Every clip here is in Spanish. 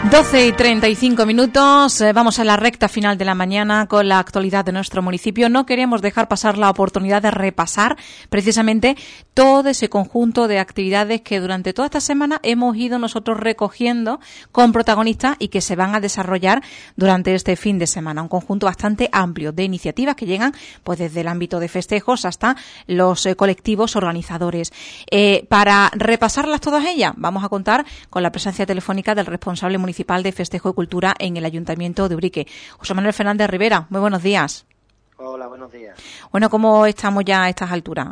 12:35, vamos a la recta final de la mañana con la actualidad de nuestro municipio. No queríamos dejar pasar la oportunidad de repasar precisamente todo ese conjunto de actividades que durante toda esta semana hemos ido nosotros recogiendo con protagonistas y que se van a desarrollar durante este fin de semana. Un conjunto bastante amplio de iniciativas que llegan pues desde el ámbito de festejos hasta los colectivos organizadores. Para repasarlas todas ellas, vamos a contar con la presencia telefónica del responsable municipal de Festejo y Cultura en el Ayuntamiento de Ubrique, José Manuel Fernández Rivera. Muy buenos días. Hola, buenos días. Bueno, ¿cómo estamos ya a estas alturas?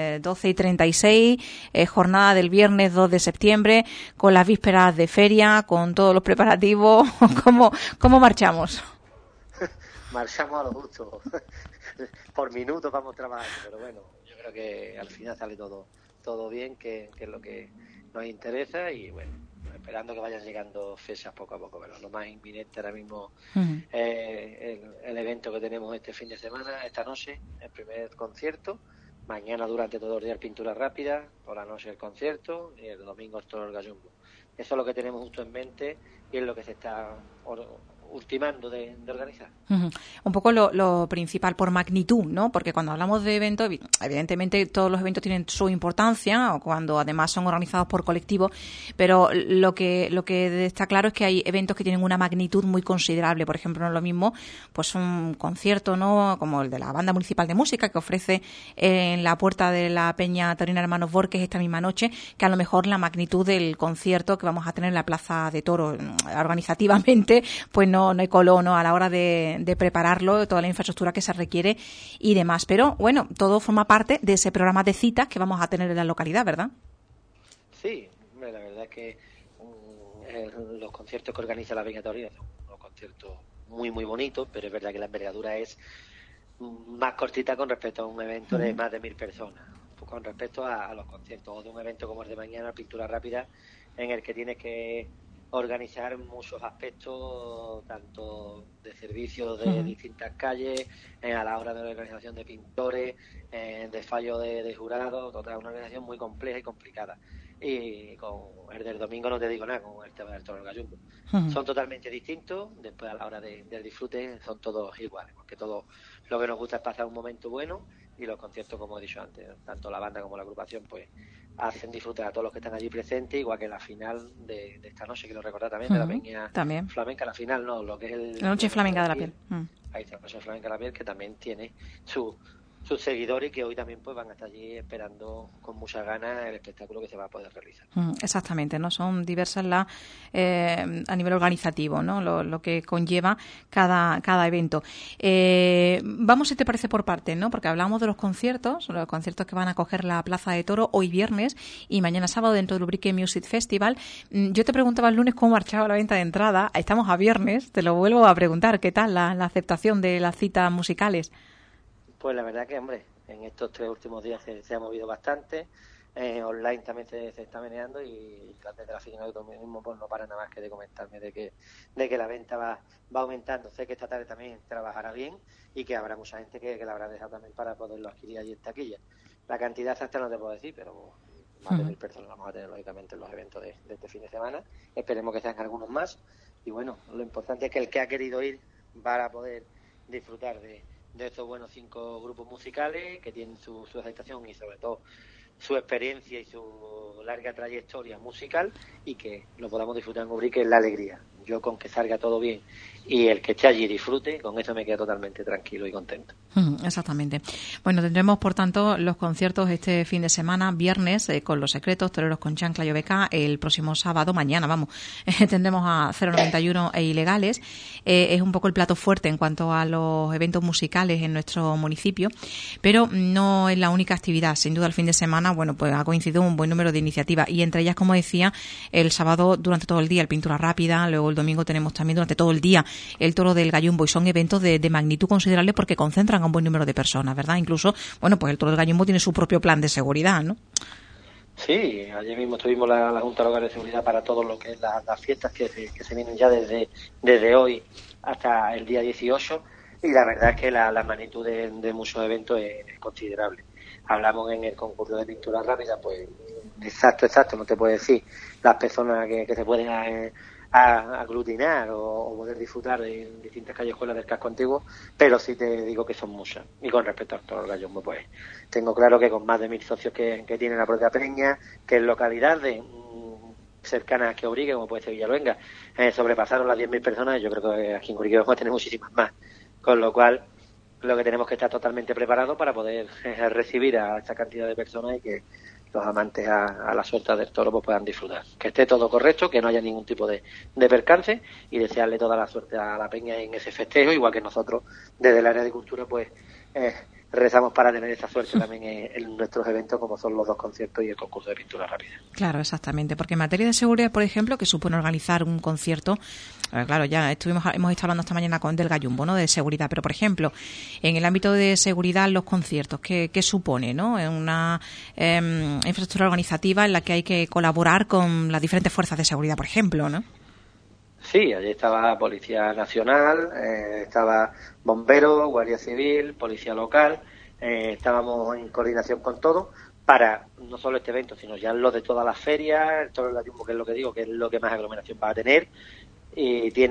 12:36, jornada del viernes 2 de septiembre, con las vísperas de feria, con todos los preparativos. ¿Cómo marchamos? Marchamos a lo justo. Por minutos vamos trabajando, pero bueno, yo creo que al final sale todo bien, que es lo que nos interesa, y bueno, esperando que vayan llegando fechas poco a poco, pero lo más inminente ahora mismo el evento que tenemos este fin de semana, esta noche, el primer concierto, mañana durante todo el día el Pintura Rápida, por la noche el concierto y el domingo el Toro del Gallumbo. Eso es lo que tenemos justo en mente y es lo que se está ultimando de organizar. Un poco lo principal por magnitud, ¿no? Porque cuando hablamos de eventos, evidentemente todos los eventos tienen su importancia, o cuando además son organizados por colectivos, pero lo que está claro es que hay eventos que tienen una magnitud muy considerable. Por ejemplo, no es lo mismo pues un concierto, ¿no?, como el de la Banda Municipal de Música, que ofrece en la puerta de la Peña Taurina Hermanos Borges esta misma noche, que a lo mejor la magnitud del concierto que vamos a tener en la Plaza de Toros. Organizativamente, pues no hay color, ¿no?, a la hora de prepararlo, toda la infraestructura que se requiere y demás. Pero bueno, todo forma parte de ese programa de citas que vamos a tener en la localidad, ¿verdad? Sí, la verdad es que los conciertos que organiza la Peña Taurina son unos conciertos muy muy bonitos, pero es verdad que la envergadura es más cortita con respecto a un evento de más de 1.000 personas, con respecto a los conciertos o de un evento como el de mañana, Pintura Rápida, en el que tienes que organizar muchos aspectos, tanto de servicios de distintas calles, a la hora de la organización de pintores, de fallo de jurados, toda una organización muy compleja y complicada. Y con el del domingo no te digo nada, con el tema del Toro del Gallumbo. Son totalmente distintos, después a la hora del disfrute son todos iguales, porque todo lo que nos gusta es pasar un momento bueno, y los conciertos, como he dicho antes, tanto la banda como la agrupación, pues hacen disfrutar a todos los que están allí presentes, igual que la final de esta noche, que lo recordad también, de la Peña también. Flamenca, la final no, lo que es la Noche Flamenca de la Piel. Ahí está, la Noche Flamenca de la Piel, que también tiene sus seguidores, que hoy también pues van a estar allí esperando con muchas ganas el espectáculo que se va a poder realizar. Exactamente, ¿no? Son diversas a nivel organizativo, ¿no?, lo que conlleva cada evento. Vamos, si te parece, por parte, ¿no?, porque hablamos de los conciertos que van a coger la Plaza de Toro hoy viernes y mañana sábado dentro del Ubrique Music Festival. Yo te preguntaba el lunes cómo marchaba la venta de entrada. Estamos a viernes, te lo vuelvo a preguntar. ¿Qué tal la aceptación de las citas musicales? Pues la verdad que, hombre, en estos 3 últimos días se ha movido bastante. Online también se está meneando, y desde la oficina de mismo pues no para nada más que de comentarme de que la venta va aumentando. Sé que esta tarde también trabajará bien y que habrá mucha gente que la habrá dejado también para poderlo adquirir allí en taquilla. La cantidad exacta no te puedo decir, pero más de 1.000 personas vamos a tener lógicamente en los eventos de este fin de semana. Esperemos que sean algunos más, y bueno, lo importante es que el que ha querido ir va a poder disfrutar de estos buenos 5 grupos musicales que tienen su aceptación y sobre todo su experiencia y su larga trayectoria musical, y que lo podamos disfrutar en Ubrique, es la alegría. Yo, con que salga todo bien y el que esté allí disfrute, con eso me quedo totalmente tranquilo y contento. Exactamente. Bueno, tendremos, por tanto, los conciertos este fin de semana, viernes con Los Secretos, Toreros con Chancla y Oveca, el próximo sábado, mañana, tendremos a 091 e Ilegales. Es un poco el plato fuerte en cuanto a los eventos musicales en nuestro municipio, pero no es la única actividad. Sin duda, el fin de semana, pues ha coincidido un buen número de iniciativas, y entre ellas, como decía, el sábado durante todo el día el Pintura Rápida, luego el domingo tenemos también durante todo el día el Toro del Gallumbo, y son eventos de magnitud considerable porque concentran a un buen número de personas, ¿verdad? Incluso, pues el Toro del Gallumbo tiene su propio plan de seguridad, ¿no? Sí, ayer mismo tuvimos la Junta Local de Seguridad para todo lo que es las fiestas que se vienen ya desde hoy hasta el día 18, y la verdad es que la magnitud de muchos eventos es considerable. Hablamos en el concurso de pintura rápida, pues exacto, no te puedo decir las personas que se pueden aglutinar o poder disfrutar en distintas callejuelas del casco antiguo, pero sí te digo que son muchas. Y con respecto al Toro del Gallumbo, pues tengo claro que con más de 1.000 socios que tiene la propia peña, que en localidades cercanas que Urique, como puede ser Villaluenga, sobrepasaron las 10.000 personas. Yo creo que aquí en Urique vamos a tener muchísimas más, con lo cual lo que tenemos que estar totalmente preparados para poder recibir a esta cantidad de personas y que los amantes a la suelta del toro pues puedan disfrutar. Que esté todo correcto, que no haya ningún tipo de percance, y desearle toda la suerte a la peña en ese festejo, igual que nosotros desde el área de cultura pues rezamos para tener esa suerte también en nuestros eventos, como son los 2 conciertos y el concurso de pintura rápida. Claro, exactamente, porque en materia de seguridad, por ejemplo, que supone organizar un concierto, claro, ya hemos estado hablando esta mañana del Gallumbo, ¿no?, de seguridad, pero por ejemplo, en el ámbito de seguridad, los conciertos, ¿qué supone, ¿no?, en una infraestructura organizativa en la que hay que colaborar con las diferentes fuerzas de seguridad, por ejemplo, ¿no? Sí, allí estaba Policía Nacional, estaba Bomberos, Guardia Civil, Policía Local, estábamos en coordinación con todo para no solo este evento, sino ya lo de todas las ferias, el Toro del Gallumbo, que es lo que digo, que es lo que más aglomeración va a tener, y tiene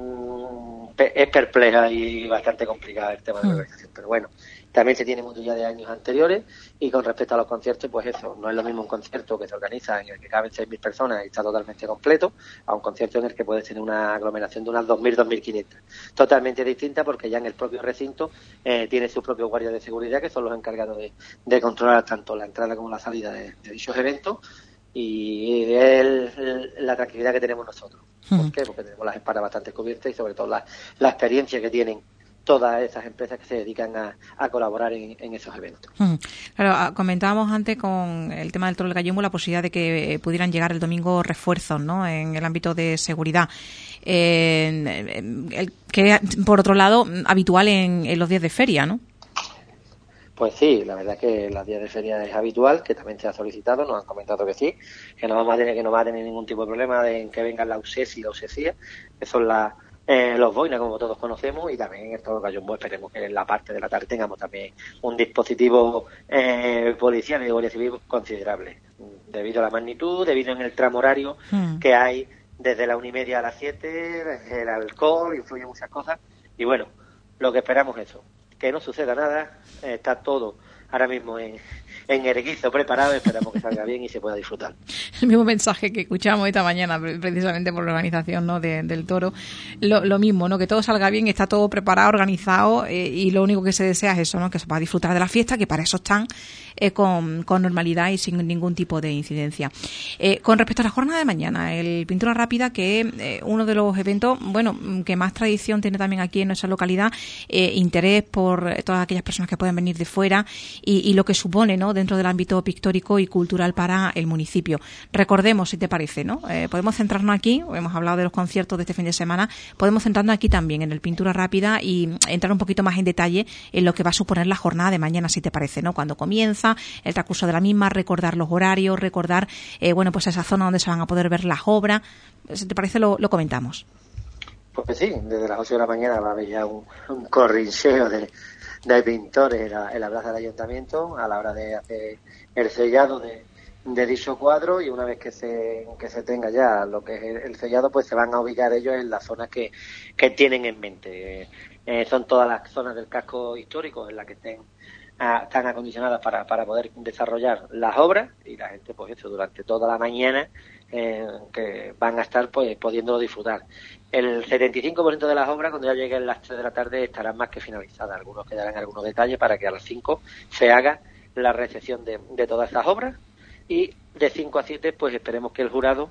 es perpleja y bastante complicada el tema de la organización, pero bueno, también se tiene mucho ya de años anteriores. Y con respecto a los conciertos, pues eso, no es lo mismo un concierto que se organiza en el que caben 6.000 personas y está totalmente completo, a un concierto en el que puedes tener una aglomeración de unas 2.000, 2.500. Totalmente distinta, porque ya en el propio recinto tiene sus propios guardias de seguridad, que son los encargados de controlar tanto la entrada como la salida de dichos eventos, y es la tranquilidad que tenemos nosotros. ¿Por qué? Porque tenemos las espaldas bastante cubiertas y sobre todo la experiencia que tienen todas esas empresas que se dedican a colaborar en esos eventos. Claro, comentábamos antes con el tema del Toro del Gallumbo la posibilidad de que pudieran llegar el domingo refuerzos, ¿no?, en el ámbito de seguridad, que por otro lado habitual en los días de feria, ¿no? Pues sí, la verdad es que los días de feria es habitual, que también se ha solicitado, nos han comentado que sí, que no va a tener ningún tipo de problema en que vengan la USES y la USECIA, que son los boinas, como todos conocemos, y también en el Toro del Gallumbo esperemos que en la parte de la tarde tengamos también un dispositivo policial y de guardia civil considerable, debido a la magnitud, debido en el tramo horario que hay desde la 1:30 a las 7, el alcohol influye en muchas cosas, y bueno, lo que esperamos es eso, que no suceda nada, está todo ahora mismo en Erguizo preparado, esperamos que salga bien y se pueda disfrutar. El mismo mensaje que escuchamos esta mañana precisamente por la organización, ¿no?, del Toro, lo mismo, ¿no?, que todo salga bien, está todo preparado, organizado, y lo único que se desea es eso, ¿no?, que se pueda disfrutar de la fiesta, que para eso están con normalidad y sin ningún tipo de incidencia. Con respecto a la jornada de mañana, el Pintura Rápida, que uno de los eventos, bueno, que más tradición tiene también aquí en nuestra localidad, interés por todas aquellas personas que pueden venir de fuera y lo que supone, ¿no?, dentro del ámbito pictórico y cultural para el municipio. Recordemos, si te parece, ¿no? Podemos centrarnos aquí, hemos hablado de los conciertos de este fin de semana, podemos centrarnos aquí también en el Pintura Rápida y entrar un poquito más en detalle en lo que va a suponer la jornada de mañana, si te parece, ¿no?, cuando comienza, el transcurso de la misma, recordar los horarios, recordar, bueno, pues esa zona donde se van a poder ver las obras. Si te parece, lo comentamos. Pues sí, desde las 8 de la mañana va a haber ya un corrincheo de pintores en la plaza del ayuntamiento a la hora de hacer el sellado de dicho cuadro, y una vez que se tenga ya lo que es el sellado, pues se van a ubicar ellos en las zonas que tienen en mente. Son todas las zonas del casco histórico en las que están acondicionadas para poder desarrollar las obras, y la gente pues eso durante toda la mañana que van a estar pues pudiendo disfrutar. El 75% de las obras, cuando ya lleguen las 3 de la tarde, estarán más que finalizadas. Algunos quedarán algunos detalles para que a las 5 se haga la recepción de todas esas obras, y de 5 a 7 pues esperemos que el jurado,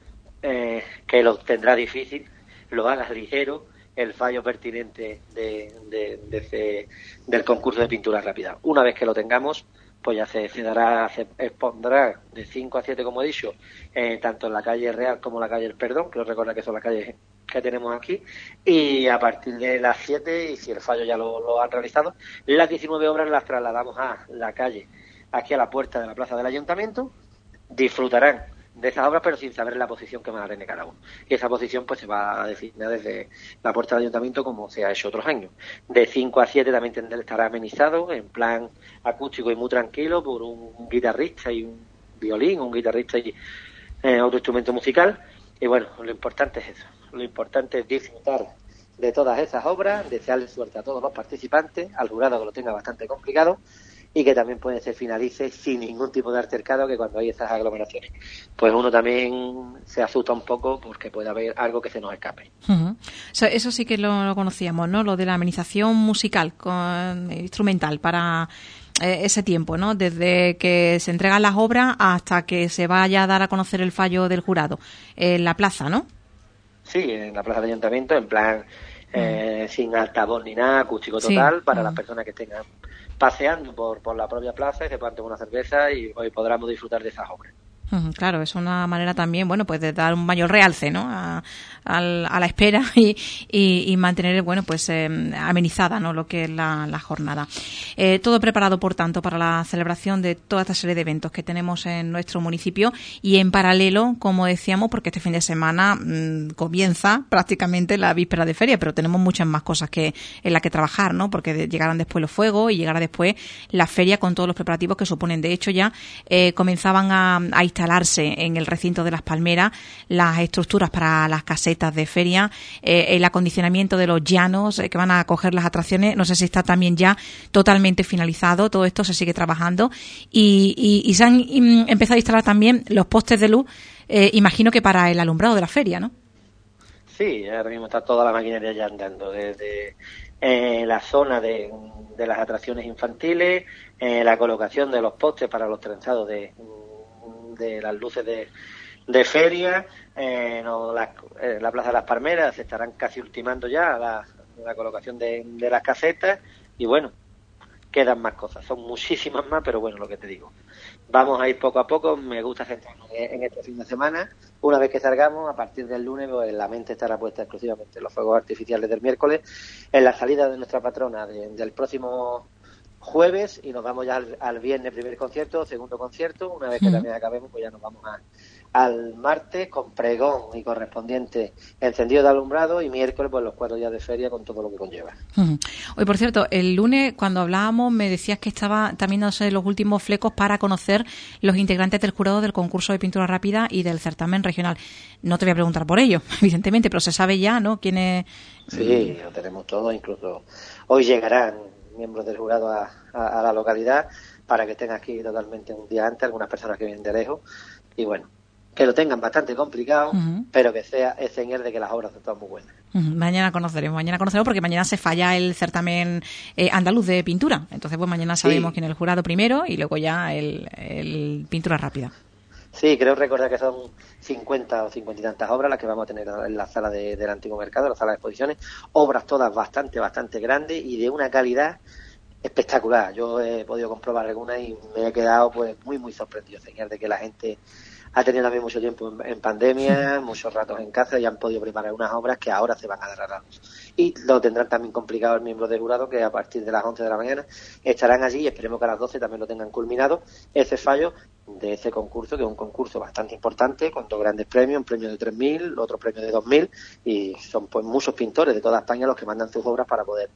que lo tendrá difícil, lo haga ligero el fallo pertinente del concurso de pintura rápida. Una vez que lo tengamos, pues ya se expondrá de 5 a 7, como he dicho, tanto en la calle Real como la calle El Perdón, que os recuerda que son las calles que tenemos aquí, y a partir de las 7, y si el fallo ya lo han realizado, las 19 obras las trasladamos a la calle, aquí a la puerta de la plaza del ayuntamiento. Disfrutarán de esas obras, pero sin saber la posición que van a tener cada uno. Y esa posición pues se va a definir desde la puerta del ayuntamiento, como se ha hecho otros años. De 5 a 7 también estará amenizado, en plan acústico y muy tranquilo, por un guitarrista y un violín, un guitarrista y otro instrumento musical. Y bueno, lo importante es eso. Lo importante es disfrutar de todas esas obras, desearle suerte a todos los participantes, al jurado que lo tenga bastante complicado y que también puede ser finalice sin ningún tipo de altercado, que cuando hay esas aglomeraciones pues uno también se asusta un poco porque puede haber algo que se nos escape. Uh-huh. O sea, eso sí que lo conocíamos, ¿no? Lo de la amenización musical instrumental para ese tiempo, ¿no? Desde que se entregan las obras hasta que se vaya a dar a conocer el fallo del jurado en la plaza, ¿no? Sí, en la plaza de ayuntamiento, en plan sin altavoz ni nada, acústico total, para las personas que estén paseando por la propia plaza y se puedan tomar una cerveza y hoy podremos disfrutar de esas obras. Claro, es una manera también, bueno, pues de dar un mayor realce, ¿no? A la espera y mantener, bueno, pues amenizada, ¿no? Lo que es la jornada. Todo preparado, por tanto, para la celebración de toda esta serie de eventos que tenemos en nuestro municipio y en paralelo, como decíamos, porque este fin de semana comienza prácticamente la víspera de feria, pero tenemos muchas más cosas en las que trabajar, ¿no? Porque llegarán después los fuegos y llegará después la feria con todos los preparativos que suponen. De hecho, ya comenzaban a instalarse en el recinto de Las Palmeras las estructuras para las casetas de feria, el acondicionamiento de los llanos que van a acoger las atracciones. No sé si está también ya totalmente finalizado, todo esto se sigue trabajando y se han empezado a instalar también los postes de luz, imagino que para el alumbrado de la feria, ¿no? Sí, ahora mismo está toda la maquinaria ya andando, desde la zona de las atracciones infantiles, la colocación de los postes para los trenzados de las luces de feria, la Plaza de las Palmeras se estarán casi ultimando ya la colocación de las casetas y bueno, quedan más cosas, son muchísimas más, pero bueno, lo que te digo, vamos a ir poco a poco. Me gusta centrarnos en este fin de semana. Una vez que salgamos, a partir del lunes, pues la mente estará puesta exclusivamente en los fuegos artificiales del miércoles, en la salida de nuestra patrona del próximo jueves, y nos vamos ya al viernes, primer concierto, segundo concierto. Una vez que también acabemos, pues ya nos vamos al martes con pregón y correspondiente encendido de alumbrado, y miércoles pues los 4 días de feria con todo lo que conlleva. Hoy, por cierto, el lunes cuando hablábamos me decías que estaba también dándose los últimos flecos para conocer los integrantes del jurado del concurso de pintura rápida y del certamen regional. No te voy a preguntar por ello, evidentemente, pero se sabe ya, ¿no? ¿Quiénes? Sí, lo tenemos todo, incluso hoy llegarán miembros del jurado a la localidad para que estén aquí totalmente un día antes, algunas personas que vienen de lejos, y bueno, que lo tengan bastante complicado, pero que sea señal de que las obras son todas muy buenas. Mañana conoceremos porque mañana se falla el certamen andaluz de pintura, entonces pues mañana sabemos quién es el jurado primero y luego ya el pintura rápida. Sí, creo recordar que son 50 o 50 y tantas obras las que vamos a tener en la sala del antiguo mercado, la sala de exposiciones, obras todas bastante grandes y de una calidad espectacular. Yo he podido comprobar algunas y me he quedado pues muy sorprendido, señal de que la gente ha tenido también mucho tiempo en pandemia, muchos ratos en casa, y han podido preparar unas obras que ahora se van a dar a la luz. Y lo tendrán también complicado el miembro del jurado, que a partir de las 11 de la mañana estarán allí, y esperemos que a las 12 también lo tengan culminado ese fallo de ese concurso, que es un concurso bastante importante, con 2 grandes premios, un premio de 3.000, otro premio de 2.000, y son pues muchos pintores de toda España los que mandan sus obras para poder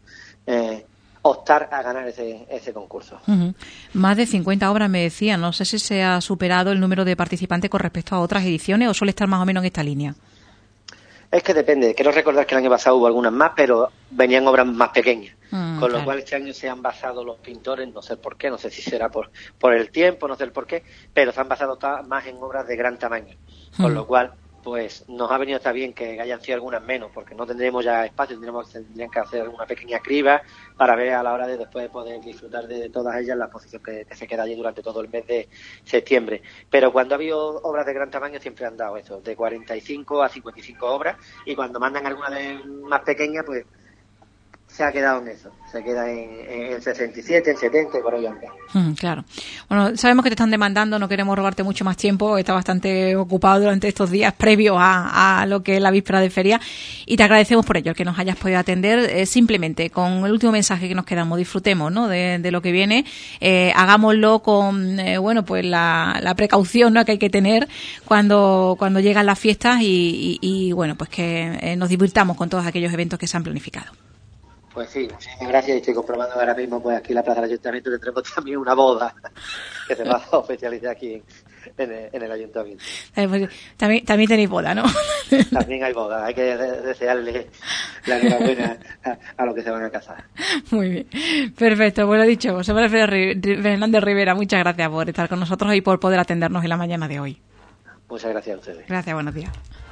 optar a ganar ese concurso. Más de 50 obras me decía. No sé si se ha superado el número de participantes con respecto a otras ediciones o suele estar más o menos en esta línea. Es que depende. Quiero recordar que el año pasado hubo algunas más, pero venían obras más pequeñas. Con lo cual este año se han basado los pintores, no sé por qué, no sé si será por el tiempo, no sé el por qué, pero se han basado más en obras de gran tamaño. Con lo cual pues nos ha venido hasta bien que hayan sido algunas menos, porque no tendremos ya espacio, tendrían que hacer una pequeña criba para ver a la hora de después poder disfrutar de todas ellas la exposición que se queda allí durante todo el mes de septiembre. Pero cuando ha habido obras de gran tamaño siempre han dado eso, de 45 a 55 obras, y cuando mandan alguna de más pequeña, pues se ha quedado en eso, se queda en 67, en 70 y por ahí anda. Claro. Bueno, sabemos que te están demandando, no queremos robarte mucho más tiempo, está bastante ocupado durante estos días previos a lo que es la víspera de feria, y te agradecemos por ello, el que nos hayas podido atender. Simplemente con el último mensaje que nos quedamos, disfrutemos, ¿no?, de lo que viene, hagámoslo con pues la precaución, ¿no?, que hay que tener cuando llegan las fiestas y bueno, pues que nos divirtamos con todos aquellos eventos que se han planificado. Pues sí, muchísimas gracias. Y estoy comprobando ahora mismo, pues aquí en la Plaza del Ayuntamiento tendremos también una boda que se va a oficializar aquí en el Ayuntamiento. Pues, también tenéis boda, ¿no? También hay boda, hay que desearle la enhorabuena a los que se van a casar. Muy bien, perfecto. Bueno, dicho, José Fernández Rivera, muchas gracias por estar con nosotros y por poder atendernos en la mañana de hoy. Muchas gracias a ustedes. Gracias, buenos días.